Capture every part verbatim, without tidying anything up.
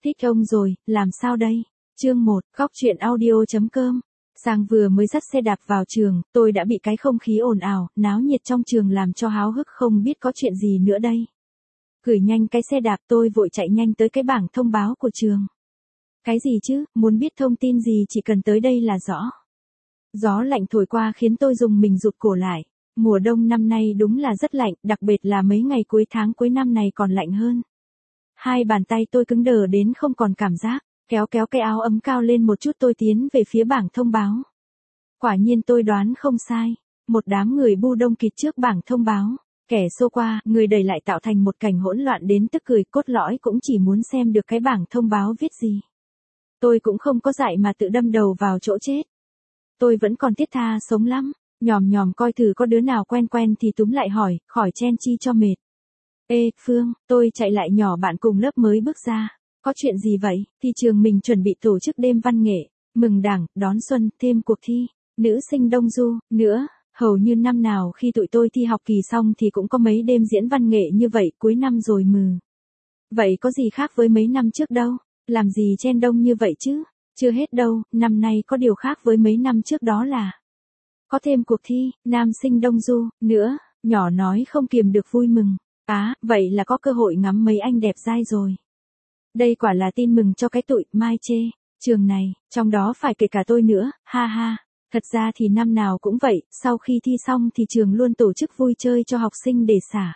Thích ông rồi, làm sao đây? Chương một, Góc truyện audio chấm com. Giang vừa mới dắt xe đạp vào trường, tôi đã bị cái không khí ồn ào, náo nhiệt trong trường làm cho háo hức không biết có chuyện gì nữa đây. Gửi nhanh cái xe đạp tôi vội chạy nhanh tới cái bảng thông báo của trường. Cái gì chứ, muốn biết thông tin gì chỉ cần tới đây là rõ. Gió lạnh thổi qua khiến tôi dùng mình rụt cổ lại. Mùa đông năm nay đúng là rất lạnh, đặc biệt là mấy ngày cuối tháng cuối năm này còn lạnh hơn. Hai bàn tay tôi cứng đờ đến không còn cảm giác, kéo kéo cái áo ấm cao lên một chút tôi tiến về phía bảng thông báo. Quả nhiên tôi đoán không sai, một đám người bu đông kịt trước bảng thông báo, kẻ xô qua, người đẩy lại tạo thành một cảnh hỗn loạn đến tức cười, cốt lõi cũng chỉ muốn xem được cái bảng thông báo viết gì. Tôi cũng không có dại mà tự đâm đầu vào chỗ chết. Tôi vẫn còn thiết tha sống lắm, nhòm nhòm coi thử có đứa nào quen quen thì túm lại hỏi, khỏi chen chi cho mệt. Ê, Phương, tôi chạy lại nhỏ bạn cùng lớp mới bước ra. Có chuyện gì vậy? Thì trường mình chuẩn bị tổ chức đêm văn nghệ, mừng Đảng, đón xuân, thêm cuộc thi, nữ sinh Đông Du, nữa. Hầu như năm nào khi tụi tôi thi học kỳ xong thì cũng có mấy đêm diễn văn nghệ như vậy cuối năm rồi mừ. Vậy có gì khác với mấy năm trước đâu? Làm gì chen đông như vậy chứ? Chưa hết đâu, năm nay có điều khác với mấy năm trước đó là có thêm cuộc thi, nam sinh Đông Du, nữa. Nhỏ nói không kiềm được vui mừng. Á, à, vậy là có cơ hội ngắm mấy anh đẹp dai rồi. Đây quả là tin mừng cho cái tụi Mai Chê, trường này, trong đó phải kể cả tôi nữa, ha ha. Thật ra thì năm nào cũng vậy, sau khi thi xong thì trường luôn tổ chức vui chơi cho học sinh để xả.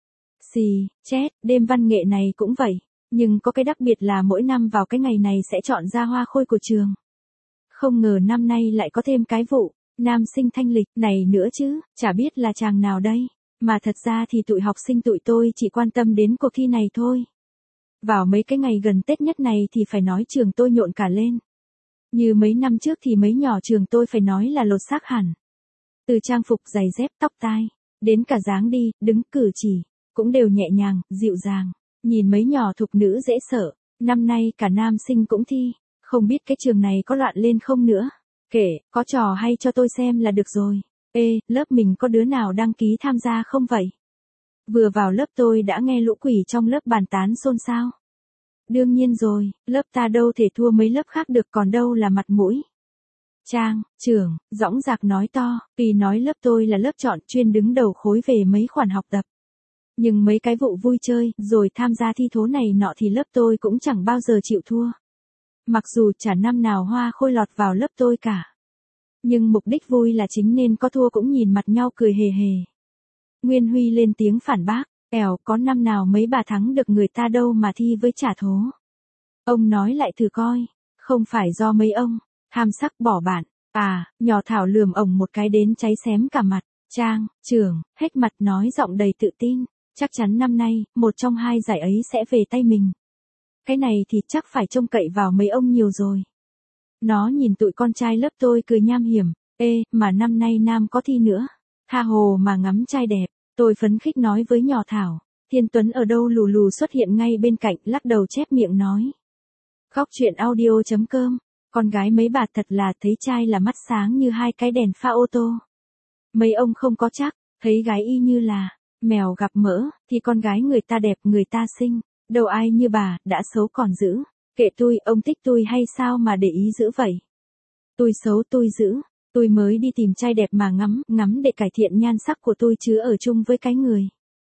Xì, chết, đêm văn nghệ này cũng vậy, nhưng có cái đặc biệt là mỗi năm vào cái ngày này sẽ chọn ra hoa khôi của trường. Không ngờ năm nay lại có thêm cái vụ, nam sinh thanh lịch này nữa chứ, chả biết là chàng nào đây. Mà thật ra thì tụi học sinh tụi tôi chỉ quan tâm đến cuộc thi này thôi. Vào mấy cái ngày gần Tết nhất này thì phải nói trường tôi nhộn cả lên. Như mấy năm trước thì mấy nhỏ trường tôi phải nói là lột xác hẳn. Từ trang phục, giày dép, tóc tai, đến cả dáng đi, đứng, cử chỉ, cũng đều nhẹ nhàng, dịu dàng. Nhìn mấy nhỏ thục nữ dễ sợ, năm nay cả nam sinh cũng thi, không biết cái trường này có loạn lên không nữa. Kể, có trò hay cho tôi xem là được rồi. Ê, lớp mình có đứa nào đăng ký tham gia không vậy? Vừa vào lớp tôi đã nghe lũ quỷ trong lớp bàn tán xôn xao. Đương nhiên rồi, lớp ta đâu thể thua mấy lớp khác được còn đâu là mặt mũi. Trang, trưởng, dõng dạc nói to, vì nói lớp tôi là lớp chọn chuyên đứng đầu khối về mấy khoản học tập. Nhưng mấy cái vụ vui chơi, rồi tham gia thi thố này nọ thì lớp tôi cũng chẳng bao giờ chịu thua. Mặc dù chả năm nào hoa khôi lọt vào lớp tôi cả. Nhưng mục đích vui là chính nên có thua cũng nhìn mặt nhau cười hề hề. Nguyên Huy lên tiếng phản bác, ẻo có năm nào mấy bà thắng được người ta đâu mà thi với trả thố. Ông nói lại thử coi, không phải do mấy ông, tham sắc bỏ bạn, à, nhỏ Thảo lườm ổng một cái đến cháy xém cả mặt, Trang, trưởng, hết mặt nói giọng đầy tự tin, chắc chắn năm nay, một trong hai giải ấy sẽ về tay mình. Cái này thì chắc phải trông cậy vào mấy ông nhiều rồi. Nó nhìn tụi con trai lớp tôi cười nham hiểm, ê, mà năm nay nam có thi nữa. Tha hồ mà ngắm trai đẹp, tôi phấn khích nói với nhỏ Thảo. Thiên Tuấn ở đâu lù lù xuất hiện ngay bên cạnh, lắc đầu chép miệng nói. Góc truyện audio chấm com, con gái mấy bà thật là thấy trai là mắt sáng như hai cái đèn pha ô tô. Mấy ông không có chắc, thấy gái y như là mèo gặp mỡ, thì con gái người ta đẹp người ta xinh, đâu ai như bà, đã xấu còn giữ. Kệ tôi, ông thích tôi hay sao mà để ý dữ vậy? Tôi xấu tôi giữ, tôi mới đi tìm trai đẹp mà ngắm, ngắm để cải thiện nhan sắc của tôi chứ ở chung với cái người.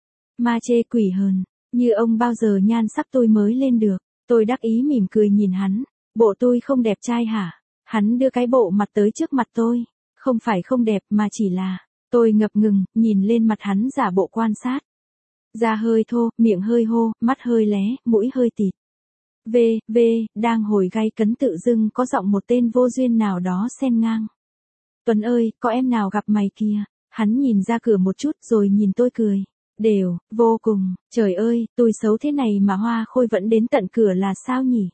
Ma chê quỷ hờn, như ông bao giờ nhan sắc tôi mới lên được, tôi đắc ý mỉm cười nhìn hắn, bộ tôi không đẹp trai hả? Hắn đưa cái bộ mặt tới trước mặt tôi, không phải không đẹp mà chỉ là, tôi ngập ngừng, nhìn lên mặt hắn giả bộ quan sát. Da hơi thô, miệng hơi hô, mắt hơi lé, mũi hơi tịt. V, V, đang hồi gay cấn tự dưng có giọng một tên vô duyên nào đó xen ngang. Tuấn ơi, có em nào gặp mày kìa? Hắn nhìn ra cửa một chút rồi nhìn tôi cười. Đều, vô cùng, trời ơi, tôi xấu thế này mà hoa khôi vẫn đến tận cửa là sao nhỉ?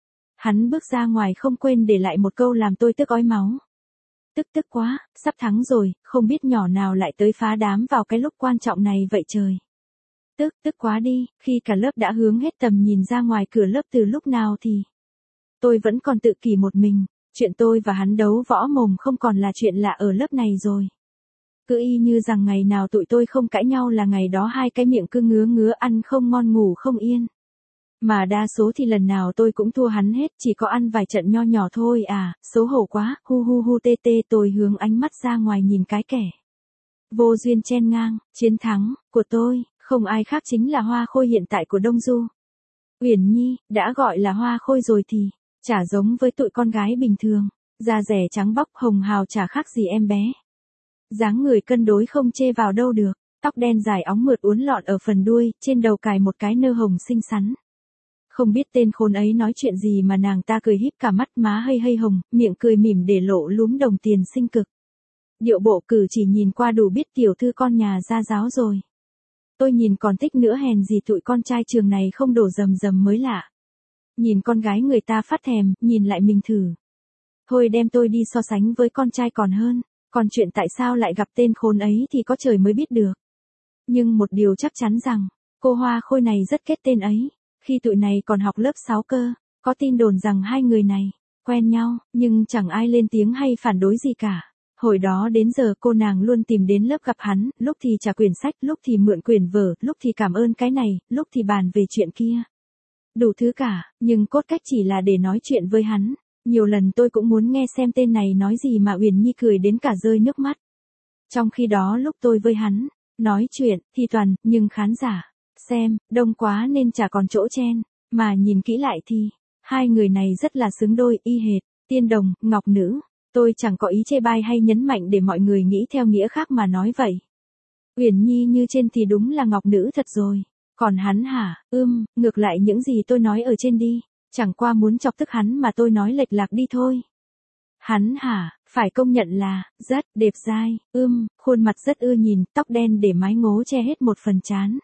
Hắn bước ra ngoài không quên để lại một câu làm tôi tức ói máu. Tức tức quá, sắp thắng rồi, không biết nhỏ nào lại tới phá đám vào cái lúc quan trọng này vậy trời. Tức, tức quá đi, khi cả lớp đã hướng hết tầm nhìn ra ngoài cửa lớp từ lúc nào thì tôi vẫn còn tự kỷ một mình, chuyện tôi và hắn đấu võ mồm không còn là chuyện lạ ở lớp này rồi. Cứ y như rằng ngày nào tụi tôi không cãi nhau là ngày đó hai cái miệng cứ ngứa ngứa ăn không ngon ngủ không yên. Mà đa số thì lần nào tôi cũng thua hắn hết, chỉ có ăn vài trận nho nhỏ thôi à, xấu hổ quá, hu hu hu tê tê. Tôi hướng ánh mắt ra ngoài nhìn cái kẻ vô duyên chen ngang. Chiến thắng của tôi không ai khác chính là hoa khôi hiện tại của Đông Du. Uyển Nhi, đã gọi là hoa khôi rồi thì chả giống với tụi con gái bình thường, da rẻ trắng bóc hồng hào chả khác gì em bé. Dáng người cân đối không chê vào đâu được, tóc đen dài óng mượt uốn lọn ở phần đuôi, trên đầu cài một cái nơ hồng xinh xắn. Không biết tên khốn ấy nói chuyện gì mà nàng ta cười híp cả mắt, má hây hây hồng, miệng cười mỉm để lộ lúm đồng tiền xinh cực. Điệu bộ cử chỉ nhìn qua đủ biết tiểu thư con nhà gia giáo rồi. Tôi nhìn còn thích nữa, hèn gì tụi con trai trường này không đổ rầm rầm mới lạ. Nhìn con gái người ta phát thèm, nhìn lại mình thử. Thôi đem tôi đi so sánh với con trai còn hơn, còn chuyện tại sao lại gặp tên khốn ấy thì có trời mới biết được. Nhưng một điều chắc chắn rằng, cô hoa khôi này rất kết tên ấy, khi tụi này còn học lớp sáu cơ, có tin đồn rằng hai người này quen nhau, nhưng chẳng ai lên tiếng hay phản đối gì cả. Hồi đó đến giờ cô nàng luôn tìm đến lớp gặp hắn, lúc thì trả quyển sách, lúc thì mượn quyển vở, lúc thì cảm ơn cái này, lúc thì bàn về chuyện kia. Đủ thứ cả, nhưng cốt cách chỉ là để nói chuyện với hắn. Nhiều lần tôi cũng muốn nghe xem tên này nói gì mà Uyển Nhi cười đến cả rơi nước mắt. Trong khi đó lúc tôi với hắn nói chuyện thì toàn nhưng khán giả xem đông quá nên chả còn chỗ chen, mà nhìn kỹ lại thì hai người này rất là xứng đôi, y hệt tiên đồng ngọc nữ. Tôi chẳng có ý chê bai hay nhấn mạnh để mọi người nghĩ theo nghĩa khác mà nói vậy. Uyển Nhi như trên thì đúng là ngọc nữ thật rồi. Còn hắn hả? Ưm, ngược lại những gì tôi nói ở trên đi, chẳng qua muốn chọc tức hắn mà tôi nói lệch lạc đi thôi. Hắn hả? Phải công nhận là rất đẹp dai, ưm, khuôn mặt rất ưa nhìn, tóc đen để mái ngố che hết một phần trán.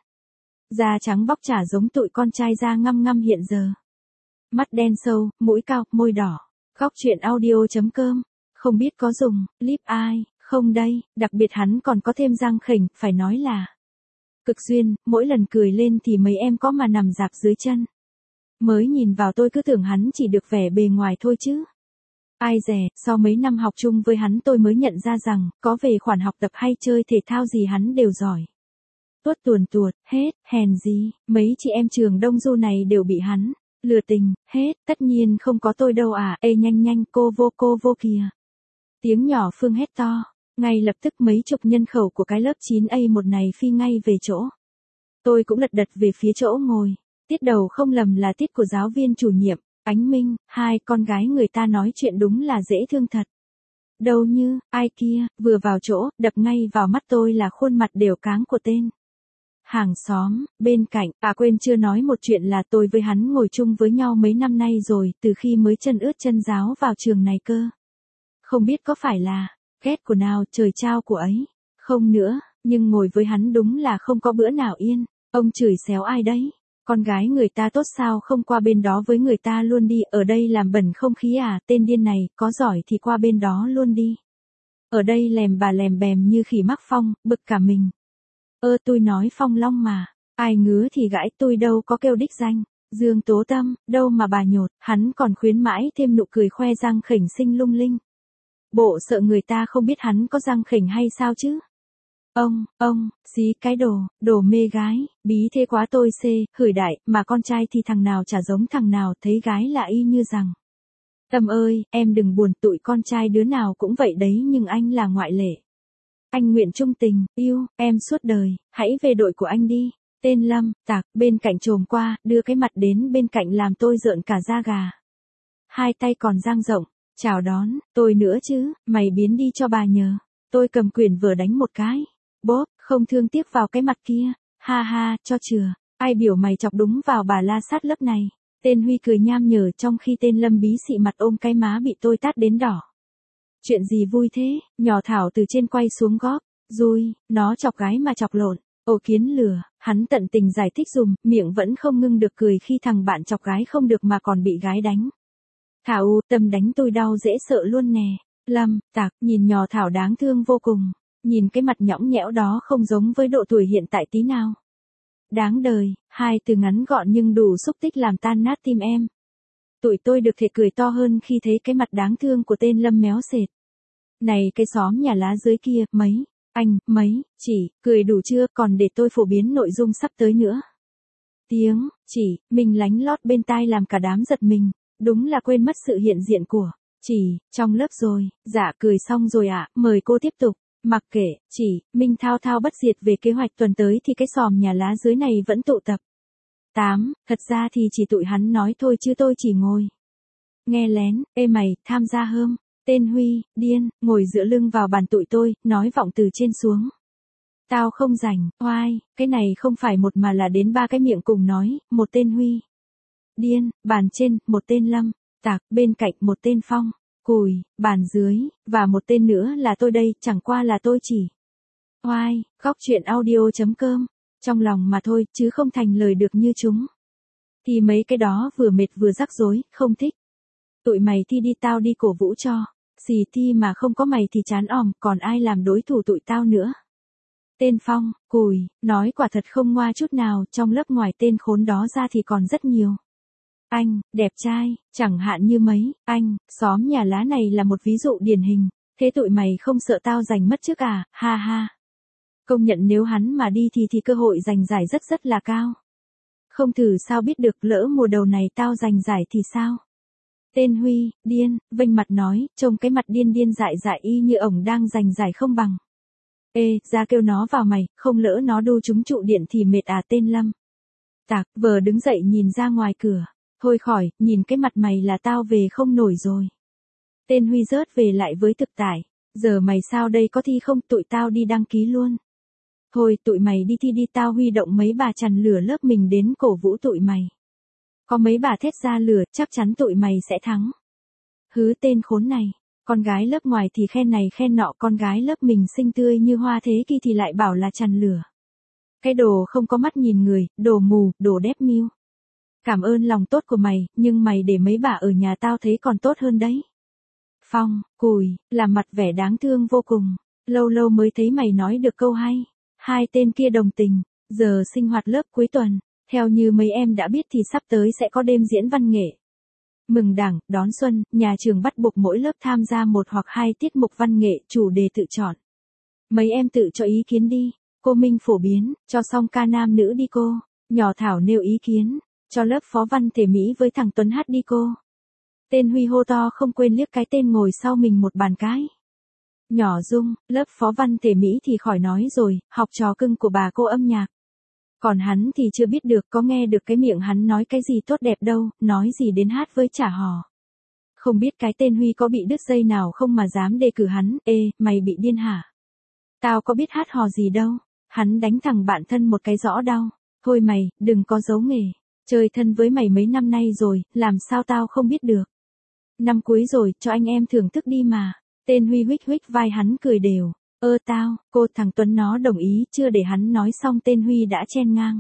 Da trắng bóc chả giống tụi con trai da ngăm ngăm hiện giờ. Mắt đen sâu, mũi cao, môi đỏ. Góc truyện audio chấm com. Không biết có dùng lip ai không đây, đặc biệt hắn còn có thêm răng khểnh, phải nói là cực duyên, mỗi lần cười lên thì mấy em có mà nằm rạp dưới chân. Mới nhìn vào tôi cứ tưởng hắn chỉ được vẻ bề ngoài thôi chứ. Ai dè, sau mấy năm học chung với hắn tôi mới nhận ra rằng, có về khoản học tập hay chơi thể thao gì hắn đều giỏi. Tuốt tuồn tuột, hết, hèn gì, mấy chị em trường Đông Du này đều bị hắn lừa tình, hết, tất nhiên không có tôi đâu à, ê nhanh nhanh, cô vô cô vô kìa. Tiếng nhỏ Phương hét to, ngay lập tức mấy chục nhân khẩu của cái lớp chín A một này phi ngay về chỗ. Tôi cũng lật đật về phía chỗ ngồi, tiết đầu không lầm là tiết của giáo viên chủ nhiệm, Ánh Minh, hai con gái người ta nói chuyện đúng là dễ thương thật. Đâu như, ai kia, vừa vào chỗ, đập ngay vào mắt tôi là khuôn mặt đều cáng của tên hàng xóm, bên cạnh, à quên chưa nói một chuyện là tôi với hắn ngồi chung với nhau mấy năm nay rồi, từ khi mới chân ướt chân ráo vào trường này cơ. Không biết có phải là ghét của nào trời trao của ấy, không nữa, nhưng ngồi với hắn đúng là không có bữa nào yên. Ông chửi xéo ai đấy, con gái người ta tốt sao không qua bên đó với người ta luôn đi, ở đây làm bẩn không khí à, tên điên này, có giỏi thì qua bên đó luôn đi. Ở đây lèm bà lèm bèm như khỉ mắc phong, bực cả mình. Ơ tôi nói Phong Long mà, ai ngứa thì gãi, tôi đâu có kêu đích danh. Dương Tố Tâm, đâu mà bà nhột, hắn còn khuyến mãi thêm nụ cười khoe răng khểnh xinh lung linh. Bộ sợ người ta không biết hắn có răng khểnh hay sao chứ? Ông, ông, xí cái đồ, đồ mê gái, bí thế quá tôi xê, hửi đại, mà con trai thì thằng nào chả giống thằng nào, thấy gái là y như rằng. Tâm ơi, em đừng buồn, tụi con trai đứa nào cũng vậy đấy nhưng anh là ngoại lệ. Anh nguyện trung tình, yêu, em suốt đời, hãy về đội của anh đi. Tên Lâm, Tạc, bên cạnh trồm qua, đưa cái mặt đến bên cạnh làm tôi rợn cả da gà. Hai tay còn dang rộng, chào đón, tôi nữa chứ, mày biến đi cho bà nhờ. Tôi cầm quyển vừa đánh một cái. Bốp, không thương tiếc vào cái mặt kia. Ha ha, cho chừa, ai biểu mày chọc đúng vào bà la sát lớp này. Tên Huy cười nham nhở trong khi tên Lâm bí xị mặt ôm cái má bị tôi tát đến đỏ. Chuyện gì vui thế, nhỏ Thảo từ trên quay xuống góp, rồi, nó chọc gái mà chọc lộn, ồ kiến lừa, hắn tận tình giải thích dùm, miệng vẫn không ngưng được cười khi thằng bạn chọc gái không được mà còn bị gái đánh. Thảo, tâm đánh tôi đau dễ sợ luôn nè. Lâm, Tạc, nhìn nhỏ Thảo đáng thương vô cùng, nhìn cái mặt nhõng nhẽo đó không giống với độ tuổi hiện tại tí nào. Đáng đời, hai từ ngắn gọn nhưng đủ xúc tích làm tan nát tim em. Tụi tôi được thể cười to hơn khi thấy cái mặt đáng thương của tên Lâm méo sệt. Này cái xóm nhà lá dưới kia, mấy, anh, mấy, chỉ, cười đủ chưa, còn để tôi phổ biến nội dung sắp tới nữa. Tiếng, chỉ, mình lánh lót bên tai làm cả đám giật mình, đúng là quên mất sự hiện diện của, chỉ, trong lớp rồi, dạ cười xong rồi ạ, mời cô tiếp tục. Mặc kệ, chỉ, Minh thao thao bất diệt về kế hoạch tuần tới thì cái xòm nhà lá dưới này vẫn tụ tập. tám. Thật ra thì chỉ tụi hắn nói thôi chứ tôi chỉ ngồi. Nghe lén, ê mày, tham gia hơm. Tên Huy, điên, ngồi dựa lưng vào bàn tụi tôi, nói vọng từ trên xuống. Tao không rảnh, oai, cái này không phải một mà là đến ba cái miệng cùng nói, một tên Huy. Điên, bàn trên, một tên Lâm. Tạc, bên cạnh một tên Phong. Cùi, bàn dưới, và một tên nữa là tôi đây, chẳng qua là tôi chỉ. Oai, góc chuyện audio chấm com. Trong lòng mà thôi, chứ không thành lời được như chúng. Thì mấy cái đó vừa mệt vừa rắc rối, không thích. Tụi mày thi đi tao đi cổ vũ cho. Xì thi mà không có mày thì chán òm, còn ai làm đối thủ tụi tao nữa. Tên Phong, cùi, nói quả thật không ngoa chút nào, trong lớp ngoài tên khốn đó ra thì còn rất nhiều. Anh, đẹp trai, chẳng hạn như mấy, anh, xóm nhà lá này là một ví dụ điển hình, thế tụi mày không sợ tao giành mất trước à, ha ha. Công nhận nếu hắn mà đi thì thì cơ hội giành giải rất rất là cao. Không thử sao biết được, lỡ mùa đầu này tao giành giải thì sao? Tên Huy, điên, vênh mặt nói, trông cái mặt điên điên dại dại y như ổng đang giành giải không bằng. Ê, ra kêu nó vào mày, không lỡ nó đu trúng trụ điện thì mệt à tên Lâm. Tạc, vờ đứng dậy nhìn ra ngoài cửa. Thôi khỏi, nhìn cái mặt mày là tao về không nổi rồi. Tên Huy rớt về lại với thực tại. Giờ mày sao đây, có thi không, tụi tao đi đăng ký luôn. Thôi tụi mày đi thi đi, tao huy động mấy bà chằn lửa lớp mình đến cổ vũ tụi mày. Có mấy bà thét ra lửa, chắc chắn tụi mày sẽ thắng. Hứ tên khốn này, con gái lớp ngoài thì khen này khen nọ, con gái lớp mình xinh tươi như hoa thế kia thì lại bảo là chằn lửa. Cái đồ không có mắt nhìn người, đồ mù, đồ đép miêu. Cảm ơn lòng tốt của mày, nhưng mày để mấy bà ở nhà tao thấy còn tốt hơn đấy. Phong, cùi, làm mặt vẻ đáng thương vô cùng. Lâu lâu mới thấy mày nói được câu hay. Hai tên kia đồng tình. Giờ sinh hoạt lớp cuối tuần. Theo như mấy em đã biết thì sắp tới sẽ có đêm diễn văn nghệ. Mừng Đảng, đón xuân, nhà trường bắt buộc mỗi lớp tham gia một hoặc hai tiết mục văn nghệ, chủ đề tự chọn. Mấy em tự cho ý kiến đi. Cô Minh phổ biến, cho xong ca nam nữ đi cô. Nhỏ Thảo nêu ý kiến. Cho lớp phó văn thể Mỹ với thằng Tuấn hát đi cô. Tên Huy hô to không quên liếc cái tên ngồi sau mình một bàn cái. Nhỏ Dung, lớp phó văn thể Mỹ thì khỏi nói rồi, học trò cưng của bà cô âm nhạc. Còn hắn thì chưa biết được, có nghe được cái miệng hắn nói cái gì tốt đẹp đâu, nói gì đến hát với trả hò. Không biết cái tên Huy có bị đứt dây nào không mà dám đề cử hắn, ê, mày bị điên hả? Tao có biết hát hò gì đâu, hắn đánh thằng bạn thân một cái rõ đau. Thôi mày, đừng có giấu nghề. Chơi thân với mày mấy năm nay rồi, làm sao tao không biết được. Năm cuối rồi, cho anh em thưởng thức đi mà. Tên Huy huých huých vai hắn cười đều. Ơ tao, cô thằng Tuấn nó đồng ý, chưa để hắn nói xong tên Huy đã chen ngang.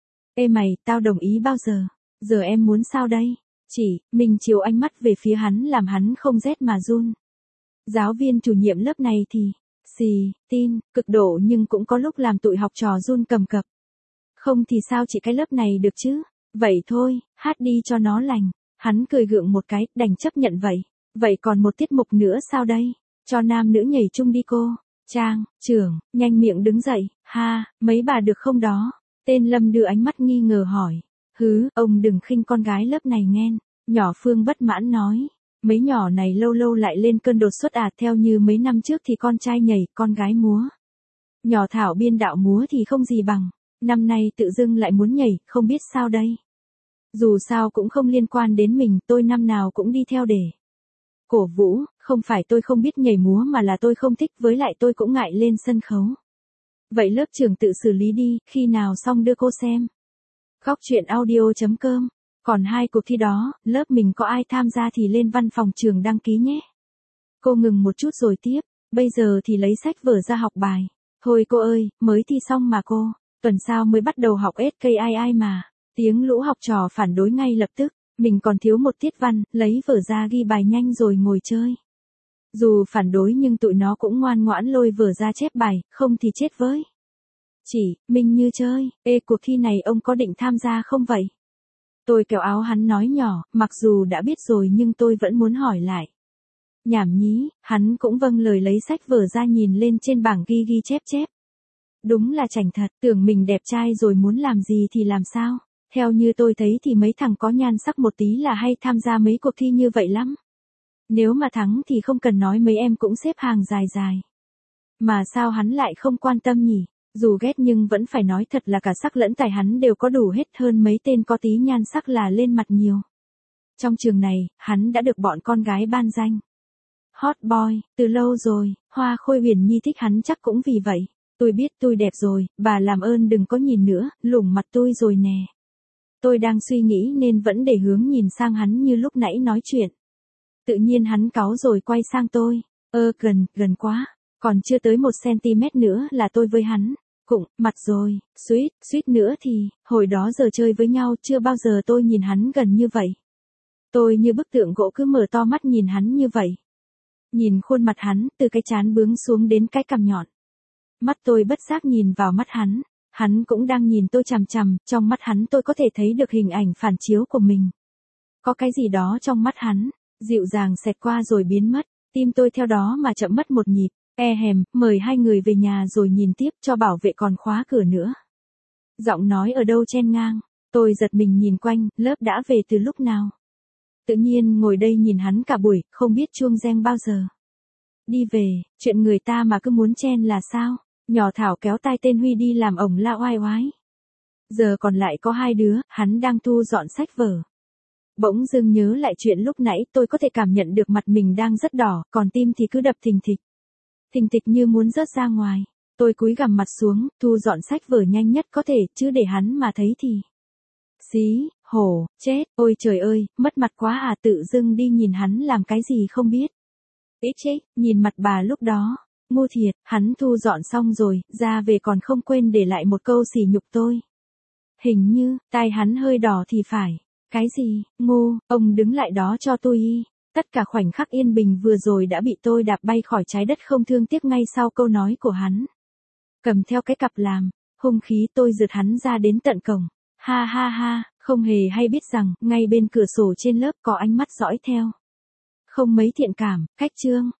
Ê mày, tao đồng ý bao giờ? Giờ em muốn sao đây? Chỉ, mình chiều ánh mắt về phía hắn làm hắn không rét mà run. Giáo viên chủ nhiệm lớp này thì, xì, tin, cực độ nhưng cũng có lúc làm tụi học trò run cầm cập. Không thì sao chỉ cái lớp này được chứ? Vậy thôi, hát đi cho nó lành. Hắn cười gượng một cái, đành chấp nhận vậy. Vậy còn một tiết mục nữa sao đây? Cho nam nữ nhảy chung đi cô. Trang, trưởng, nhanh miệng đứng dậy. Ha, mấy bà được không đó? Tên Lâm đưa ánh mắt nghi ngờ hỏi. Hứ, ông đừng khinh con gái lớp này nghen. Nhỏ Phương bất mãn nói. Mấy nhỏ này lâu lâu lại lên cơn đột xuất à, theo như mấy năm trước thì con trai nhảy, con gái múa. Nhỏ Thảo biên đạo múa thì không gì bằng. Năm nay tự dưng lại muốn nhảy, không biết sao đây. Dù sao cũng không liên quan đến mình, tôi năm nào cũng đi theo để cổ vũ, không phải tôi không biết nhảy múa mà là tôi không thích, với lại tôi cũng ngại lên sân khấu. Vậy lớp trưởng tự xử lý đi, khi nào xong đưa cô xem. Góc chuyện audio chấm com. Còn hai cuộc thi đó, lớp mình có ai tham gia thì lên văn phòng trường đăng ký nhé. Cô ngừng một chút rồi tiếp, bây giờ thì lấy sách vở ra học bài. Thôi cô ơi, mới thi xong mà cô, tuần sau mới bắt đầu học ét ca i i mà. Tiếng lũ học trò phản đối ngay lập tức, mình còn thiếu một tiết văn, lấy vở ra ghi bài nhanh rồi ngồi chơi. Dù phản đối nhưng tụi nó cũng ngoan ngoãn lôi vở ra chép bài, không thì chết với. Chỉ, mình như chơi, ê cuộc thi này ông có định tham gia không vậy? Tôi kéo áo hắn nói nhỏ, mặc dù đã biết rồi nhưng tôi vẫn muốn hỏi lại. Nhảm nhí, hắn cũng vâng lời lấy sách vở ra nhìn lên trên bảng ghi ghi chép chép. Đúng là chảnh thật, tưởng mình đẹp trai rồi muốn làm gì thì làm sao. Theo như tôi thấy thì mấy thằng có nhan sắc một tí là hay tham gia mấy cuộc thi như vậy lắm. Nếu mà thắng thì không cần nói mấy em cũng xếp hàng dài dài. Mà sao hắn lại không quan tâm nhỉ? Dù ghét nhưng vẫn phải nói thật là cả sắc lẫn tài hắn đều có đủ hết, hơn mấy tên có tí nhan sắc là lên mặt nhiều. Trong trường này, hắn đã được bọn con gái ban danh hot boy, từ lâu rồi, Hoa Khôi Huyền Nhi thích hắn chắc cũng vì vậy. Tôi biết tôi đẹp rồi, bà làm ơn đừng có nhìn nữa, lủng mặt tôi rồi nè. Tôi đang suy nghĩ nên vẫn để hướng nhìn sang hắn như lúc nãy nói chuyện. Tự nhiên hắn cáu rồi quay sang tôi. Ơ gần, gần quá, còn chưa tới một cm nữa là tôi với hắn. Cũng, mặt rồi, suýt, suýt nữa thì, hồi đó giờ chơi với nhau chưa bao giờ tôi nhìn hắn gần như vậy. Tôi như bức tượng gỗ cứ mở to mắt nhìn hắn như vậy. Nhìn khuôn mặt hắn, từ cái trán bướng xuống đến cái cằm nhọn. Mắt tôi bất giác nhìn vào mắt hắn, hắn cũng đang nhìn tôi chằm chằm, trong mắt hắn tôi có thể thấy được hình ảnh phản chiếu của mình. Có cái gì đó trong mắt hắn, dịu dàng xẹt qua rồi biến mất, tim tôi theo đó mà chậm mất một nhịp, e hèm, mời hai người về nhà rồi nhìn tiếp cho bảo vệ còn khóa cửa nữa. Giọng nói ở đâu chen ngang, tôi giật mình nhìn quanh, lớp đã về từ lúc nào. Tự nhiên ngồi đây nhìn hắn cả buổi, không biết chuông reng bao giờ. Đi về, chuyện người ta mà cứ muốn chen là sao? Nhỏ Thảo kéo tay tên Huy đi làm ổng la oai oái. Giờ còn lại có hai đứa, hắn đang thu dọn sách vở. Bỗng dưng nhớ lại chuyện lúc nãy, tôi có thể cảm nhận được mặt mình đang rất đỏ, còn tim thì cứ đập thình thịch. Thình thịch như muốn rớt ra ngoài. Tôi cúi gằm mặt xuống, thu dọn sách vở nhanh nhất có thể, chứ để hắn mà thấy thì... Xí, hổ, chết, ôi trời ơi, mất mặt quá à, tự dưng đi nhìn hắn làm cái gì không biết. Ít chết, nhìn mặt bà lúc đó, ngu thiệt, hắn thu dọn xong rồi, ra về còn không quên để lại một câu sỉ nhục tôi. Hình như, tai hắn hơi đỏ thì phải. Cái gì, ngu, ông đứng lại đó cho tôi y. Tất cả khoảnh khắc yên bình vừa rồi đã bị tôi đạp bay khỏi trái đất không thương tiếc ngay sau câu nói của hắn. Cầm theo cái cặp làm, hung khí tôi rượt hắn ra đến tận cổng. Ha ha ha, không hề hay biết rằng, ngay bên cửa sổ trên lớp có ánh mắt dõi theo. Không mấy thiện cảm, cách chương.